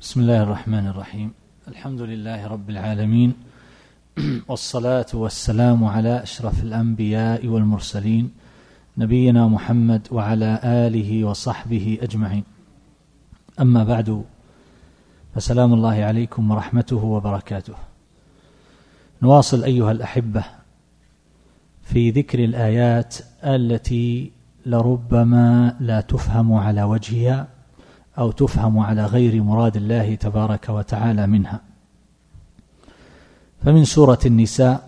بسم الله الرحمن الرحيم. الحمد لله رب العالمين، والصلاة والسلام على أشرف الأنبياء والمرسلين نبينا محمد وعلى آله وصحبه أجمعين. أما بعد، فسلام الله عليكم ورحمته وبركاته. نواصل أيها الأحبة في ذكر الآيات التي لربما لا تفهم على وجهها أو تفهم على غير مراد الله تبارك وتعالى منها. فمن سورة النساء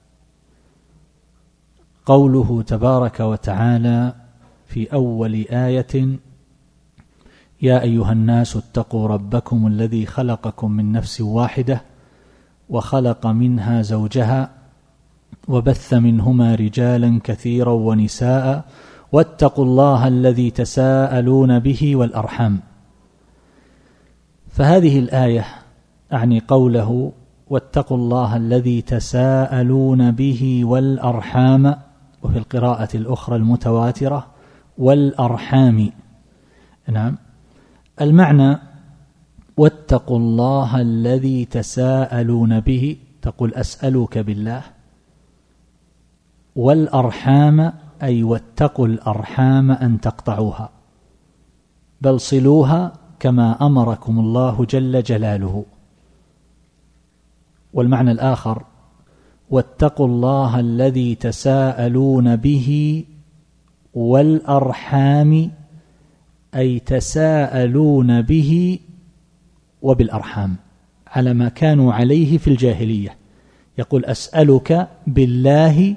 قوله تبارك وتعالى في أول آية: يا أيها الناس اتقوا ربكم الذي خلقكم من نفس واحدة وخلق منها زوجها وبث منهما رجالا كثيرا ونساء واتقوا الله الذي تساءلون به والأرحام. فهذه الآية أعني قوله واتقوا الله الذي تساءلون به والأرحام، وفي القراءة الأخرى المتواترة والأرحام. نعم، المعنى واتقوا الله الذي تساءلون به، تقول أسألك بالله، والأرحام أي واتقوا الأرحام أن تقطعوها، بل صلوها كما أمركم الله جل جلاله. والمعنى الآخر واتقوا الله الذي تساءلون به والأرحام أي تساءلون به وبالأرحام على ما كانوا عليه في الجاهلية. يقول أسألك بالله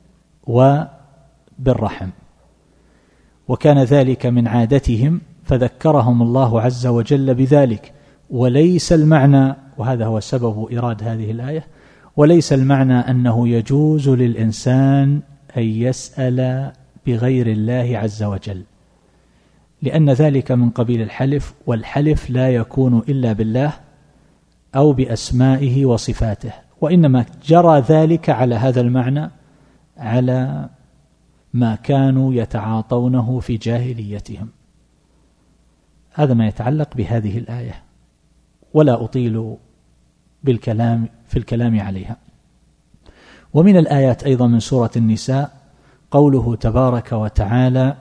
وبالرحم، وكان ذلك من عادتهم فذكرهم الله عز وجل بذلك. وليس المعنى، وهذا هو سبب إيراد هذه الآية، وليس المعنى أنه يجوز للإنسان أن يسأل بغير الله عز وجل، لأن ذلك من قبيل الحلف، والحلف لا يكون إلا بالله أو بأسمائه وصفاته، وإنما جرى ذلك على هذا المعنى على ما كانوا يتعاطونه في جاهليتهم. هذا ما يتعلق بهذه الآية، ولا أطيل في الكلام عليها. ومن الآيات أيضا من سورة النساء قوله تبارك وتعالى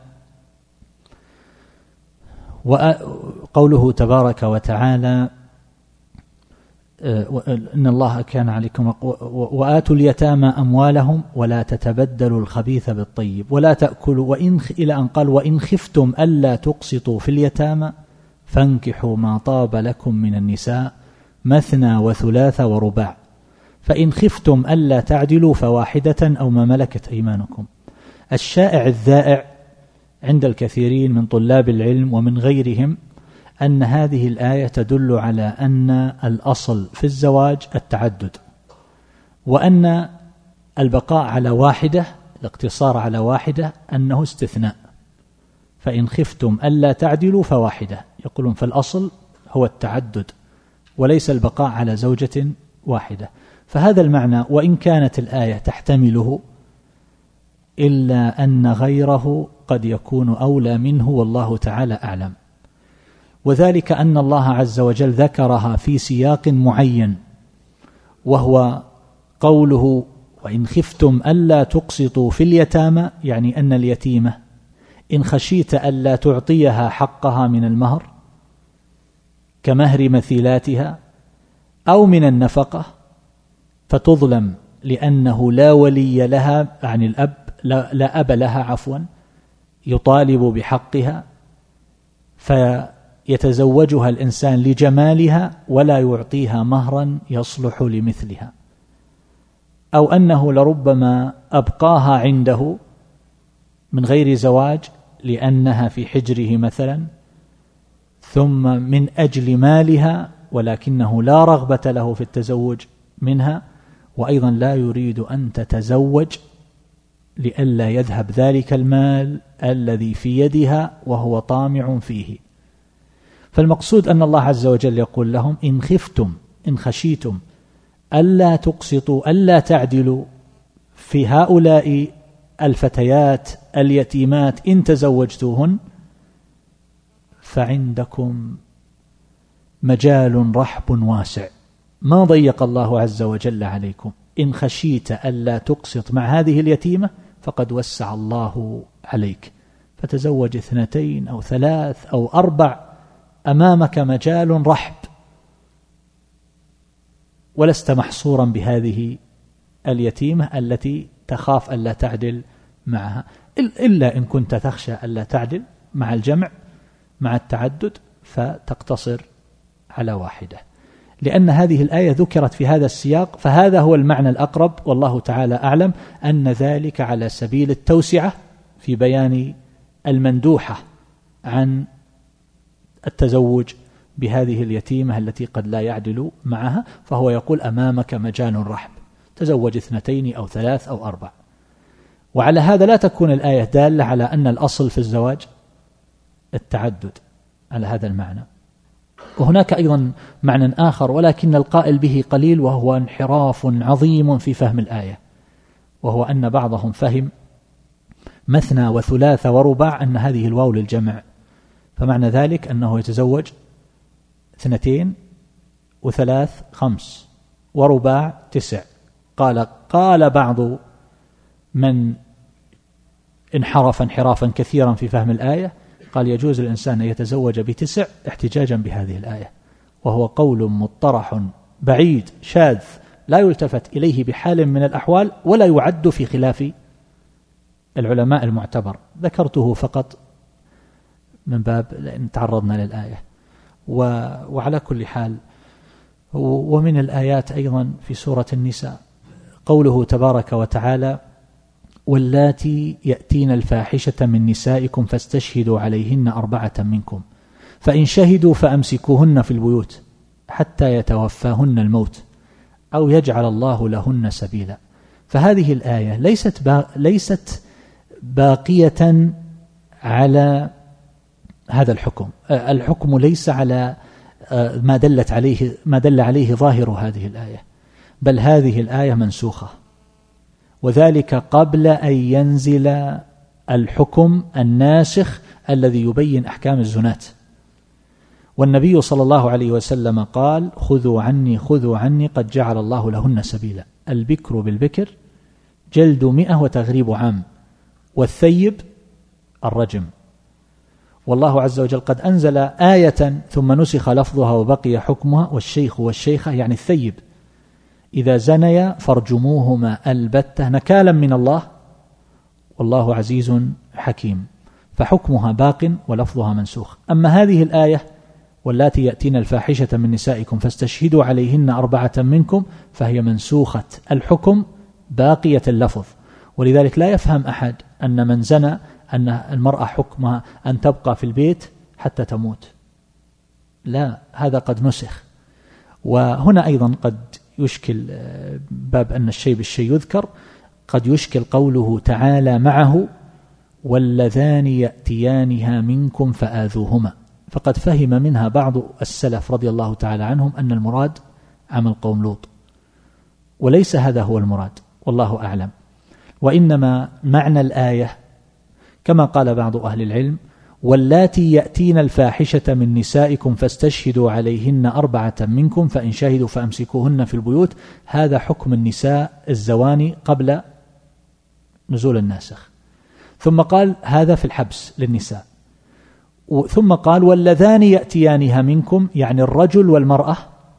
إن الله كان عليكم وآتوا اليتامى أموالهم ولا تتبدلوا الخبيث بالطيب ولا تأكلوا إلى أن قال وإن خفتم ألا تقسطوا في اليتامى فانكحوا ما طاب لكم من النساء مثنى وثلاث ورباع فإن خفتم ألا تعدلوا فواحدة أو ما ملكت أيمانكم. الشائع الذائع عند الكثيرين من طلاب العلم ومن غيرهم أن هذه الآية تدل على أن الأصل في الزواج التعدد، وأن البقاء على واحدة، الاقتصار على واحدة، أنه استثناء. فإن خفتم ألا تعدلوا فواحدة، يقولون فالأصل هو التعدد وليس البقاء على زوجة واحدة. فهذا المعنى وإن كانت الآية تحتمله، إلا أن غيره قد يكون أولى منه، والله تعالى أعلم. وذلك أن الله عز وجل ذكرها في سياق معين، وهو قوله وإن خفتم ألا تقسطوا في اليتامى، يعني أن اليتيمة إن خشيت ألا تعطيها حقها من المهر كمهر مثيلاتها أو من النفقة فتظلم، لأنه لا ولي لها عن الأب، لا أب لها عفوا، يطالب بحقها، فيتزوجها الإنسان لجمالها ولا يعطيها مهرا يصلح لمثلها، أو أنه لربما أبقاها عنده من غير زواج لأنها في حجره مثلا، ثم من أجل مالها ولكنه لا رغبة له في التزوج منها، وأيضا لا يريد أن تتزوج لئلا يذهب ذلك المال الذي في يدها وهو طامع فيه. فالمقصود أن الله عز وجل يقول لهم إن خفتم، إن خشيتم ألا تقسطوا، ألا تعدلوا في هؤلاء الفتيات اليتيمات إن تزوجتوهن، فعندكم مجال رحب واسع، ما ضيق الله عز وجل عليكم. إن خشيت ألا تقسط مع هذه اليتيمة فقد وسع الله عليك، فتزوج 2 أو 3 أو 4، أمامك مجال رحب، ولست محصورا بهذه اليتيمة التي تخاف ألا تعدل معها، إلا إن كنت تخشى ألا تعدل مع الجمع مع التعدد فتقتصر على واحدة، لأن هذه الآية ذكرت في هذا السياق، فهذا هو المعنى الأقرب والله تعالى أعلم، أن ذلك على سبيل التوسعة في بيان المندوحة عن التزوج بهذه اليتيمة التي قد لا يعدل معها، فهو يقول أمامك مجال رحب، تزوج 2 أو 3 أو 4. وعلى هذا لا تكون الآية دالة على أن الأصل في الزواج التعدد على هذا المعنى. وهناك أيضا معنى آخر ولكن القائل به قليل، وهو انحراف عظيم في فهم الآية، وهو أن بعضهم فهم مثنى وثلاث ورباع أن هذه الواو للجمع، فمعنى ذلك أنه يتزوج 2 و3 5 ورباع 9. قال بعض من انحرف انحرافا كثيرا في فهم الآية، قال يجوز للإنسان أن يتزوج ب9 احتجاجا بهذه الآية، وهو قول مطرح بعيد شاذ لا يلتفت إليه بحال من الأحوال، ولا يعد في خلاف العلماء المعتبر. ذكرته فقط من باب لأن تعرضنا للآية. وعلى كل حال، ومن الآيات أيضا في سورة النساء قوله تبارك وتعالى: واللاتي يأتين الفاحشة من نسائكم فاستشهدوا عليهن 4 منكم فإن شهدوا فأمسكوهن في البيوت حتى يتوفاهن الموت أو يجعل الله لهن سبيلا. فهذه الآية ليست باقية على هذا الحكم، الحكم ليس على ما دل عليه ظاهر هذه الآية، بل هذه الآية منسوخة، وذلك قبل أن ينزل الحكم الناسخ الذي يبين أحكام الزنات. والنبي صلى الله عليه وسلم قال: خذوا عني قد جعل الله لهن سبيلا. البكر بالبكر جلد 100 وتغريب عام، والثيب الرجم. والله عز وجل قد أنزل آية ثم نسخ لفظها وبقي حكمها: والشيخ والشيخة يعني الثيب إذا زنيا فارجموهما البتة نكالا من الله والله عزيز حكيم. فحكمها باق ولفظها منسوخ. أما هذه الآية: واللاتي يأتين الفاحشة من نسائكم فاستشهدوا عليهن 4 منكم، فهي منسوخة الحكم باقية اللفظ. ولذلك لا يفهم أحد أن من زنى أن المرأة حكمها أن تبقى في البيت حتى تموت، لا، هذا قد نسخ. وهنا أيضا قد يشكل باب أن الشيء بالشيء يذكر، قد يشكل قوله تعالى معه: واللذان يأتيانها منكم فآذوهما، فقد فهم منها بعض السلف رضي الله تعالى عنهم أن المراد عمل قوم لوط، وليس هذا هو المراد والله أعلم. وإنما معنى الآية كما قال بعض أهل العلم: واللاتي يأتين الفاحشة من نسائكم فاستشهدوا عليهن 4 منكم فإن شهدوا فأمسكوهن في البيوت. هذا حكم النساء الزواني قبل نزول الناسخ. ثم قال هذا في الحبس للنساء. ثم قال: واللذان يأتيانها منكم، يعني الرجل والمرأة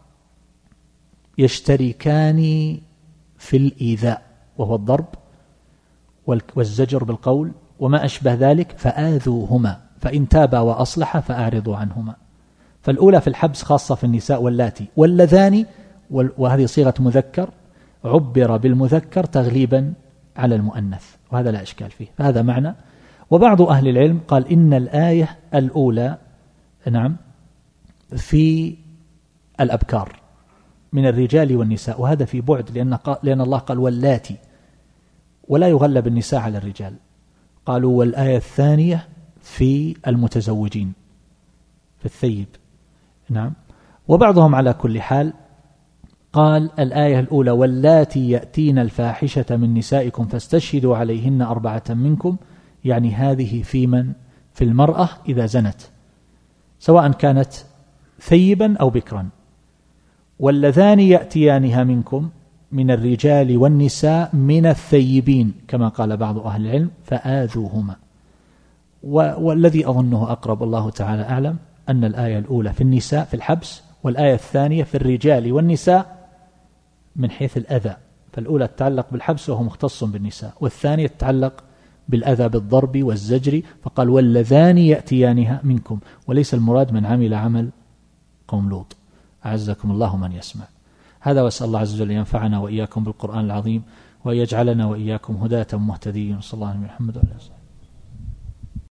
يشتركان في الإيذاء، وهو الضرب والزجر بالقول وما أشبه ذلك، فآذوهما فإن تابا وأصلحا فأعرضوا عنهما. فالأولى في الحبس خاصة في النساء واللاتي. واللذان، وهذه صيغة مذكر عبر بالمذكر تغليبا على المؤنث، وهذا لا إشكال فيه، فهذا معنى. وبعض أهل العلم قال إن الآية الأولى نعم في الأبكار من الرجال والنساء، وهذا في بعد، لأن الله قال واللاتي، ولا يغلب النساء على الرجال. قالوا والآية الثانية في المتزوجين في الثيب، نعم. وبعضهم على كل حال قال الآية الأولى: واللاتي يأتين الفاحشة من نسائكم فاستشهدوا عليهن 4 منكم، يعني هذه في المرأة إذا زنت، سواء كانت ثيبا أو بكرا. واللذان يأتيانها منكم من الرجال والنساء من الثيبين كما قال بعض أهل العلم فآذوهما. والذي أظنه أقرب الله تعالى أعلم أن الآية الأولى في النساء في الحبس، والآية الثانية في الرجال والنساء من حيث الأذى، فالأولى تتعلق بالحبس وهو مختص بالنساء، والثانية تتعلق بالأذى بالضرب والزجر، فقال واللذان يأتيانها منكم، وليس المراد من عمل عمل قوم لوط. أعزكم الله من يسمع. هذا، وأسأل الله عز وجل ينفعنا وإياكم بالقرآن العظيم ويجعلنا وإياكم هداة مهتدين. صلى الله عليه وسلم.